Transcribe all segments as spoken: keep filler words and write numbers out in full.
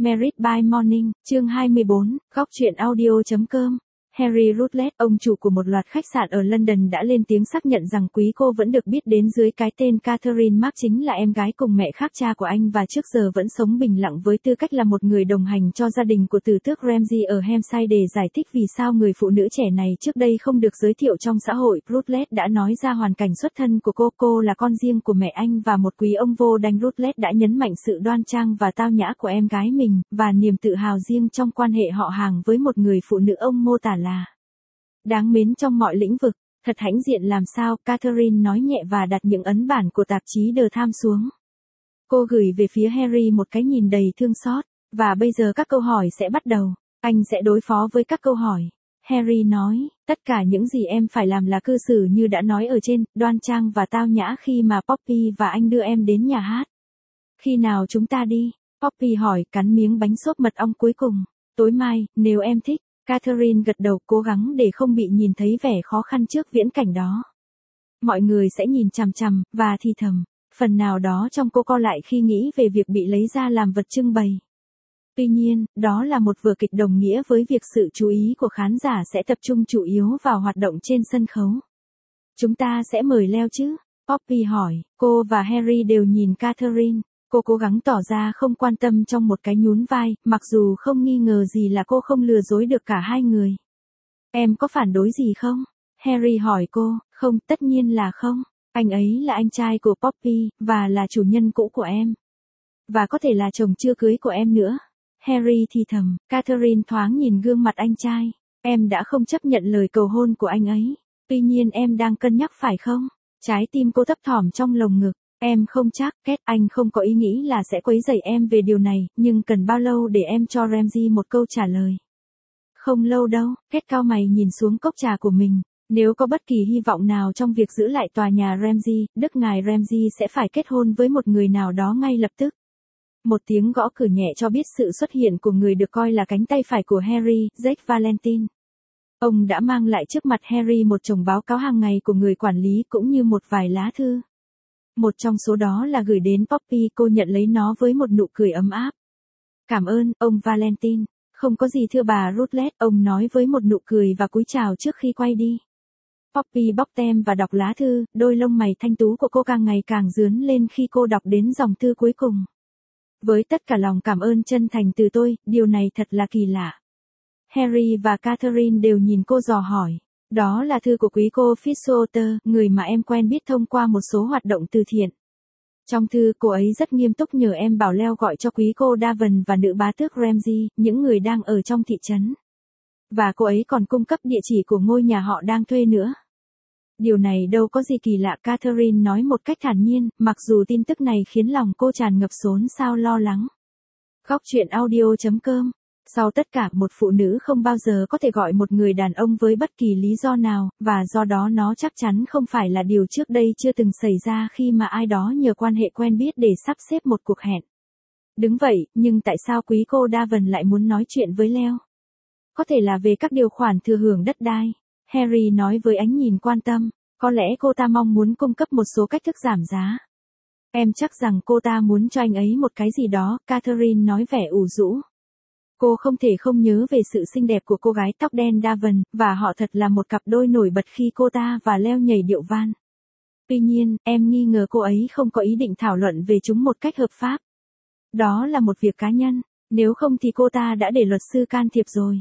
Married by Morning, chương hai mươi bốn, góc truyện audio.com. Harry Rutledge, ông chủ của một loạt khách sạn ở London đã lên tiếng xác nhận rằng quý cô vẫn được biết đến dưới cái tên Catherine Mark chính là em gái cùng mẹ khác cha của anh và trước giờ vẫn sống bình lặng với tư cách là một người đồng hành cho gia đình của tử tước Ramsay ở Hampshire để giải thích vì sao người phụ nữ trẻ này trước đây không được giới thiệu trong xã hội. Rutledge đã nói ra hoàn cảnh xuất thân của cô. Cô là con riêng của mẹ anh và một quý ông vô đanh. Rutledge đã nhấn mạnh sự đoan trang và tao nhã của em gái mình, và niềm tự hào riêng trong quan hệ họ hàng với một người phụ nữ ông mô tả là đáng mến trong mọi lĩnh vực. Thật hãnh diện làm sao, Catherine nói nhẹ và đặt những ấn bản của tạp chí The Times xuống. Cô gửi về phía Harry một cái nhìn đầy thương xót. Và bây giờ các câu hỏi sẽ bắt đầu. Anh sẽ đối phó với các câu hỏi. Harry nói, tất cả những gì em phải làm là cư xử như đã nói ở trên, đoan trang và tao nhã khi mà Poppy và anh đưa em đến nhà hát. Khi nào chúng ta đi? Poppy hỏi, cắn miếng bánh xốp mật ong cuối cùng. Tối mai, nếu em thích. Catherine gật đầu, cố gắng để không bị nhìn thấy vẻ khó khăn trước viễn cảnh đó. Mọi người sẽ nhìn chằm chằm, và thì thầm. Phần nào đó trong cô co lại khi nghĩ về việc bị lấy ra làm vật trưng bày. Tuy nhiên, đó là một vở kịch đồng nghĩa với việc sự chú ý của khán giả sẽ tập trung chủ yếu vào hoạt động trên sân khấu. Chúng ta sẽ mời Leo chứ? Poppy hỏi. Cô và Harry đều nhìn Catherine. Cô cố gắng tỏ ra không quan tâm trong một cái nhún vai, mặc dù không nghi ngờ gì là cô không lừa dối được cả hai người. Em có phản đối gì không? Harry hỏi cô. Không, tất nhiên là không. Anh ấy là anh trai của Poppy, và là chủ nhân cũ của em. Và có thể là chồng chưa cưới của em nữa. Harry thì thầm. Catherine thoáng nhìn gương mặt anh trai. Em đã không chấp nhận lời cầu hôn của anh ấy. Tuy nhiên em đang cân nhắc phải không? Trái tim cô thấp thỏm trong lồng ngực. Em không chắc, Kết, anh không có ý nghĩ là sẽ quấy rầy em về điều này, nhưng cần bao lâu để em cho Ramsay một câu trả lời? Không lâu đâu. Kết cau mày nhìn xuống cốc trà của mình. Nếu có bất kỳ hy vọng nào trong việc giữ lại tòa nhà Ramsay, đức ngài Ramsay sẽ phải kết hôn với một người nào đó ngay lập tức. Một tiếng gõ cửa nhẹ cho biết sự xuất hiện của người được coi là cánh tay phải của Harry, Jake Valentine. Ông đã mang lại trước mặt Harry một chồng báo cáo hàng ngày của người quản lý cũng như một vài lá thư. Một trong số đó là gửi đến Poppy, cô nhận lấy nó với một nụ cười ấm áp. Cảm ơn, ông Valentine. Không có gì thưa bà Rutledge, ông nói với một nụ cười và cúi chào trước khi quay đi. Poppy bóc tem và đọc lá thư, đôi lông mày thanh tú của cô càng ngày càng rướn lên khi cô đọc đến dòng thư cuối cùng. Với tất cả lòng cảm ơn chân thành từ tôi, điều này thật là kỳ lạ. Harry và Catherine đều nhìn cô dò hỏi. Đó là thư của quý cô Fitzwater, người mà em quen biết thông qua một số hoạt động từ thiện. Trong thư, cô ấy rất nghiêm túc nhờ em bảo Leo gọi cho quý cô Davin và nữ bá tước Ramsay, những người đang ở trong thị trấn. Và cô ấy còn cung cấp địa chỉ của ngôi nhà họ đang thuê nữa. Điều này đâu có gì kỳ lạ, Catherine nói một cách thản nhiên, mặc dù tin tức này khiến lòng cô tràn ngập xốn xao lo lắng. Góc truyện audio.com. Sau tất cả, một phụ nữ không bao giờ có thể gọi một người đàn ông với bất kỳ lý do nào, và do đó nó chắc chắn không phải là điều trước đây chưa từng xảy ra khi mà ai đó nhờ quan hệ quen biết để sắp xếp một cuộc hẹn. Đứng vậy, nhưng tại sao quý cô Davin lại muốn nói chuyện với Leo? Có thể là về các điều khoản thừa hưởng đất đai. Harry nói với ánh nhìn quan tâm. Có lẽ cô ta mong muốn cung cấp một số cách thức giảm giá. Em chắc rằng cô ta muốn cho anh ấy một cái gì đó, Catherine nói vẻ ủ rũ. Cô không thể không nhớ về sự xinh đẹp của cô gái tóc đen Davin, và họ thật là một cặp đôi nổi bật khi cô ta và Leo nhảy điệu van. Tuy nhiên, em nghi ngờ cô ấy không có ý định thảo luận về chúng một cách hợp pháp. Đó là một việc cá nhân, nếu không thì cô ta đã để luật sư can thiệp rồi.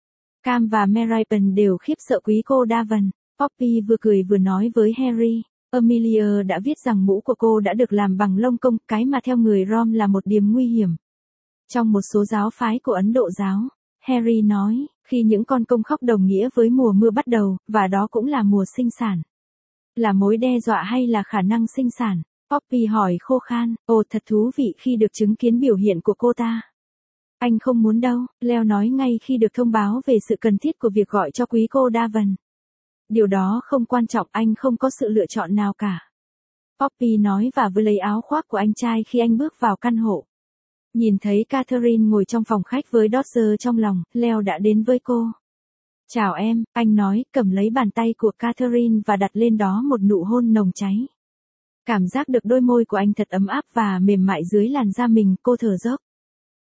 Cam và Meripen đều khiếp sợ quý cô Davin. Poppy vừa cười vừa nói với Harry. Amelia đã viết rằng mũ của cô đã được làm bằng lông công, cái mà theo người Rom là một điểm nguy hiểm. Trong một số giáo phái của Ấn Độ giáo, Harry nói, khi những con công khóc đồng nghĩa với mùa mưa bắt đầu, và đó cũng là mùa sinh sản. Là mối đe dọa hay là khả năng sinh sản? Poppy hỏi khô khan. Ồ, thật thú vị khi được chứng kiến biểu hiện của cô ta. Anh không muốn đâu, Leo nói ngay khi được thông báo về sự cần thiết của việc gọi cho quý cô Davin. Điều đó không quan trọng, anh không có sự lựa chọn nào cả. Poppy nói và vừa lấy áo khoác của anh trai khi anh bước vào căn hộ. Nhìn thấy Catherine ngồi trong phòng khách với Dodger trong lòng, Leo đã đến với cô. Chào em, anh nói, cầm lấy bàn tay của Catherine và đặt lên đó một nụ hôn nồng cháy. Cảm giác được đôi môi của anh thật ấm áp và mềm mại dưới làn da mình, cô thở dốc.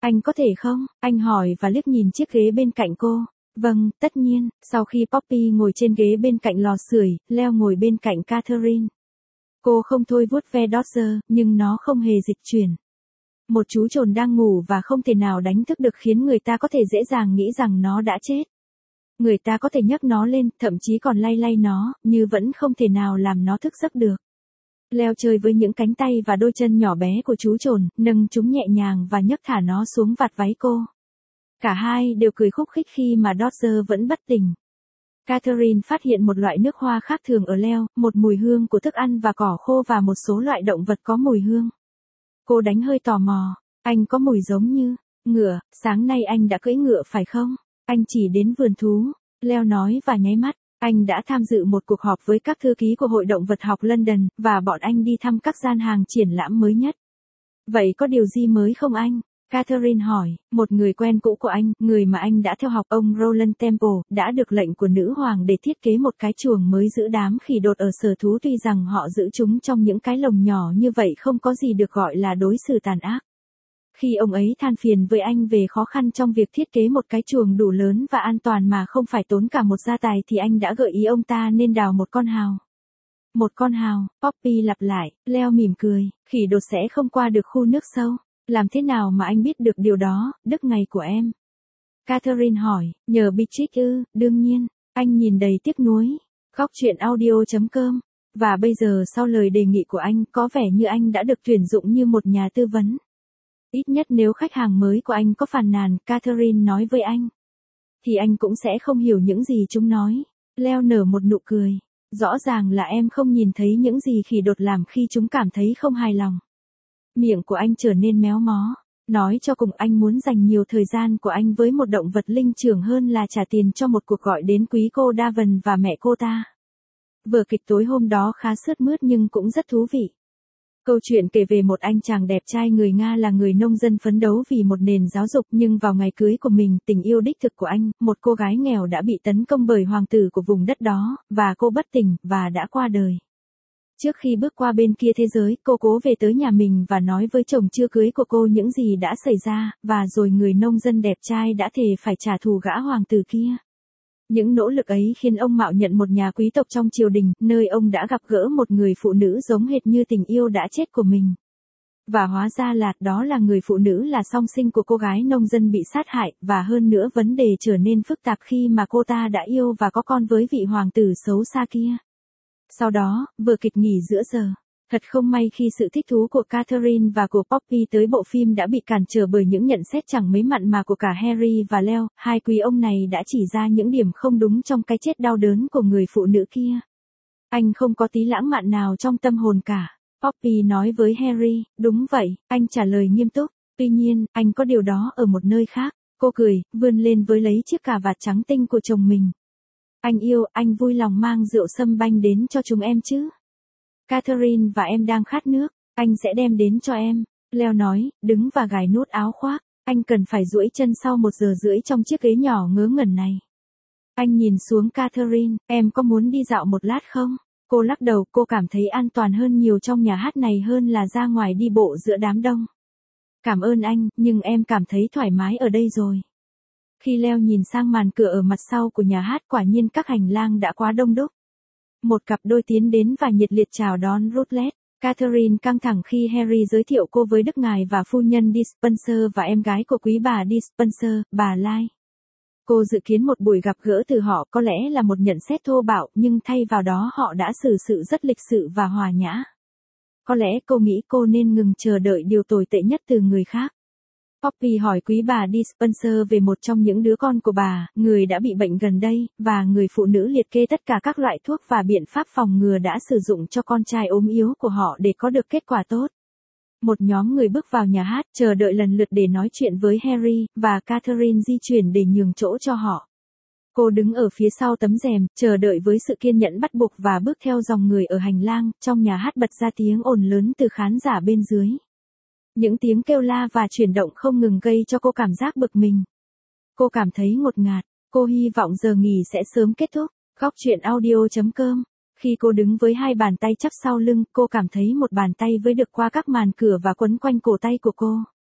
Anh có thể không? Anh hỏi và liếc nhìn chiếc ghế bên cạnh cô. Vâng, tất nhiên. Sau khi Poppy ngồi trên ghế bên cạnh lò sưởi, Leo ngồi bên cạnh Catherine. Cô không thôi vuốt ve Dodger, nhưng nó không hề dịch chuyển. Một chú trồn đang ngủ và không thể nào đánh thức được khiến người ta có thể dễ dàng nghĩ rằng nó đã chết. Người ta có thể nhấc nó lên, thậm chí còn lay lay nó, nhưng vẫn không thể nào làm nó thức giấc được. Leo chơi với những cánh tay và đôi chân nhỏ bé của chú trồn, nâng chúng nhẹ nhàng và nhấc thả nó xuống vạt váy cô. Cả hai đều cười khúc khích khi mà Dodger vẫn bất tỉnh. Catherine phát hiện một loại nước hoa khác thường ở Leo, một mùi hương của thức ăn và cỏ khô và một số loại động vật có mùi hương. Cô đánh hơi tò mò. Anh có mùi giống như ngựa, sáng nay anh đã cưỡi ngựa phải không? Anh chỉ đến vườn thú, Leo nói và nháy mắt. Anh đã tham dự một cuộc họp với các thư ký của Hội động vật học London, và bọn anh đi thăm các gian hàng triển lãm mới nhất. Vậy có điều gì mới không anh? Catherine hỏi, một người quen cũ của anh, người mà anh đã theo học, ông Roland Temple, đã được lệnh của nữ hoàng để thiết kế một cái chuồng mới giữ đám khỉ đột ở sở thú, tuy rằng họ giữ chúng trong những cái lồng nhỏ như vậy không có gì được gọi là đối xử tàn ác. Khi ông ấy than phiền với anh về khó khăn trong việc thiết kế một cái chuồng đủ lớn và an toàn mà không phải tốn cả một gia tài thì anh đã gợi ý ông ta nên đào một con hào. Một con hào, Poppy lặp lại, Leo mỉm cười, khỉ đột sẽ không qua được khu nước sâu. Làm thế nào mà anh biết được điều đó, đức ngày của em? Catherine hỏi, nhờ Beatrix ư, đương nhiên. Anh nhìn đầy tiếc nuối. Góc chuyện audio chấm com. Và bây giờ sau lời đề nghị của anh, có vẻ như anh đã được tuyển dụng như một nhà tư vấn. Ít nhất nếu khách hàng mới của anh có phàn nàn, Catherine nói với anh, thì anh cũng sẽ không hiểu những gì chúng nói. Leo nở một nụ cười. Rõ ràng là em không nhìn thấy những gì khỉ đột làm khi chúng cảm thấy không hài lòng. Miệng của anh trở nên méo mó. Nói cho cùng, anh muốn dành nhiều thời gian của anh với một động vật linh trưởng hơn là trả tiền cho một cuộc gọi đến quý cô Daven và mẹ cô ta. Vở kịch tối hôm đó khá sướt mướt nhưng cũng rất thú vị. Câu chuyện kể về một anh chàng đẹp trai người Nga là người nông dân phấn đấu vì một nền giáo dục, nhưng vào ngày cưới của mình, tình yêu đích thực của anh, một cô gái nghèo đã bị tấn công bởi hoàng tử của vùng đất đó, và cô bất tỉnh, và đã qua đời. Trước khi bước qua bên kia thế giới, cô cố về tới nhà mình và nói với chồng chưa cưới của cô những gì đã xảy ra, và rồi người nông dân đẹp trai đã thề phải trả thù gã hoàng tử kia. Những nỗ lực ấy khiến ông mạo nhận một nhà quý tộc trong triều đình, nơi ông đã gặp gỡ một người phụ nữ giống hệt như tình yêu đã chết của mình. Và hóa ra là, đó là người phụ nữ là song sinh của cô gái nông dân bị sát hại, và hơn nữa vấn đề trở nên phức tạp khi mà cô ta đã yêu và có con với vị hoàng tử xấu xa kia. Sau đó, vở kịch nghỉ giữa giờ. Thật không may khi sự thích thú của Catherine và của Poppy tới bộ phim đã bị cản trở bởi những nhận xét chẳng mấy mặn mà của cả Harry và Leo, hai quý ông này đã chỉ ra những điểm không đúng trong cái chết đau đớn của người phụ nữ kia. Anh không có tí lãng mạn nào trong tâm hồn cả. Poppy nói với Harry, đúng vậy, anh trả lời nghiêm túc. Tuy nhiên, anh có điều đó ở một nơi khác. Cô cười, vươn lên với lấy chiếc cà vạt trắng tinh của chồng mình. Anh yêu, anh vui lòng mang rượu sâm banh đến cho chúng em chứ. Catherine và em đang khát nước, anh sẽ đem đến cho em. Leo nói, đứng và gài nút áo khoác. Anh cần phải duỗi chân sau một giờ rưỡi trong chiếc ghế nhỏ ngớ ngẩn này. Anh nhìn xuống Catherine, em có muốn đi dạo một lát không? Cô lắc đầu, cô cảm thấy an toàn hơn nhiều trong nhà hát này hơn là ra ngoài đi bộ giữa đám đông. Cảm ơn anh, nhưng em cảm thấy thoải mái ở đây rồi. Khi Leo nhìn sang màn cửa ở mặt sau của nhà hát, quả nhiên các hành lang đã quá đông đúc. Một cặp đôi tiến đến và nhiệt liệt chào đón Rutledge. Catherine căng thẳng khi Harry giới thiệu cô với đức ngài và phu nhân Dispenser và em gái của quý bà Dispenser, bà Lai. Cô dự kiến một buổi gặp gỡ từ họ có lẽ là một nhận xét thô bạo, nhưng thay vào đó họ đã xử sự rất lịch sự và hòa nhã. Có lẽ cô nghĩ cô nên ngừng chờ đợi điều tồi tệ nhất từ người khác. Poppy hỏi quý bà Dispenser về một trong những đứa con của bà, người đã bị bệnh gần đây, và người phụ nữ liệt kê tất cả các loại thuốc và biện pháp phòng ngừa đã sử dụng cho con trai ốm yếu của họ để có được kết quả tốt. Một nhóm người bước vào nhà hát, chờ đợi lần lượt để nói chuyện với Harry, và Catherine di chuyển để nhường chỗ cho họ. Cô đứng ở phía sau tấm rèm, chờ đợi với sự kiên nhẫn bắt buộc và bước theo dòng người ở hành lang, trong nhà hát bật ra tiếng ồn lớn từ khán giả bên dưới. Những tiếng kêu la và chuyển động không ngừng gây cho cô cảm giác bực mình. Cô cảm thấy ngột ngạt, cô hy vọng giờ nghỉ sẽ sớm kết thúc. Góc chuyện audio chấm com. Khi cô đứng với hai bàn tay chắp sau lưng, cô cảm thấy một bàn tay với được qua các màn cửa và quấn quanh cổ tay của cô.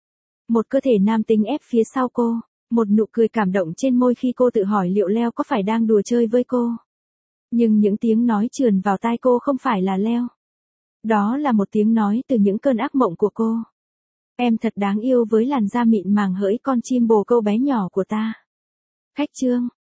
Một cơ thể nam tính ép phía sau cô. Một nụ cười cảm động trên môi khi cô tự hỏi liệu Leo có phải đang đùa chơi với cô. Nhưng những tiếng nói trườn vào tai cô không phải là Leo. Đó là một tiếng nói từ những cơn ác mộng của cô. Em thật đáng yêu với làn da mịn màng hỡi con chim bồ câu bé nhỏ của ta. Khách trương.